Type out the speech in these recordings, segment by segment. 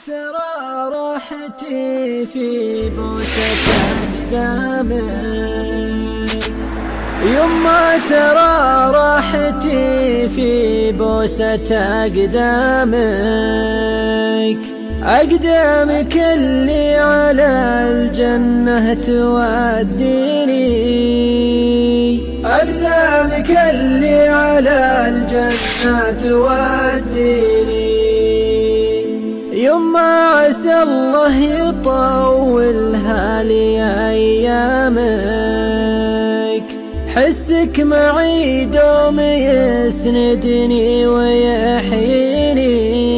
ترى راحتي في بوسة أقدامك، يما ترى راحتي في بوسة أقدامك، أقدامك اللي على الجنة توديني، أقدامك اللي على الجنة توديني. يما عسى الله يطولها لي أيامك، حسك معي دوم يسندني ويحييني،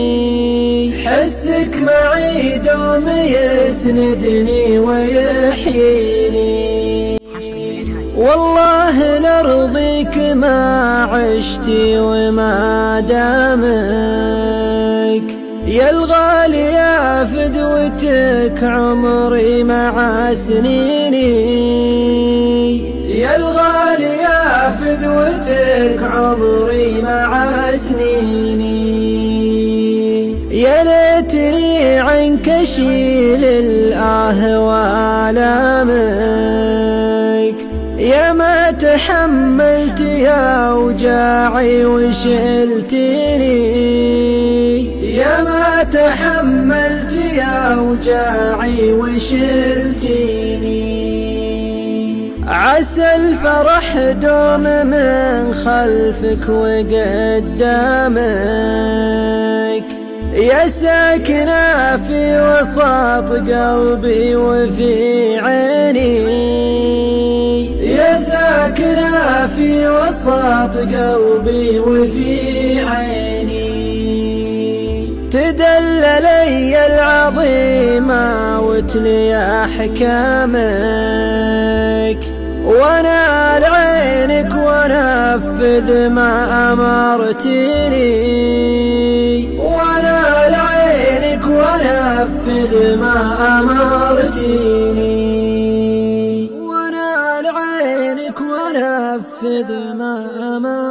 حسك معي دوم يسندني ويحييني. والله لارضيك ما عشتي وما دامك، يا الغالي يا فدوتك عمري مع سنيني، يا الغالي يا فدوتك عمري مع سنيني. يا ليتني عنك اشيل وآلامك، يا ما تحملت يا وجاعي وشلتني، يا ما تحملت يا وجاعي وشلتني. عسى الفرح دوم من خلفك وقدامك، يا ساكنة في وسط قلبي وفي عيني، يا ساكنة في وسط قلبي وفي عيني. تدللي العظيمة وتلي أحكامك، وانا لعينك ونفذ ما أمرتني، وانا لعينك ونفذ ما أمرتني، وانا لعينك ونفذ ما أمرتني.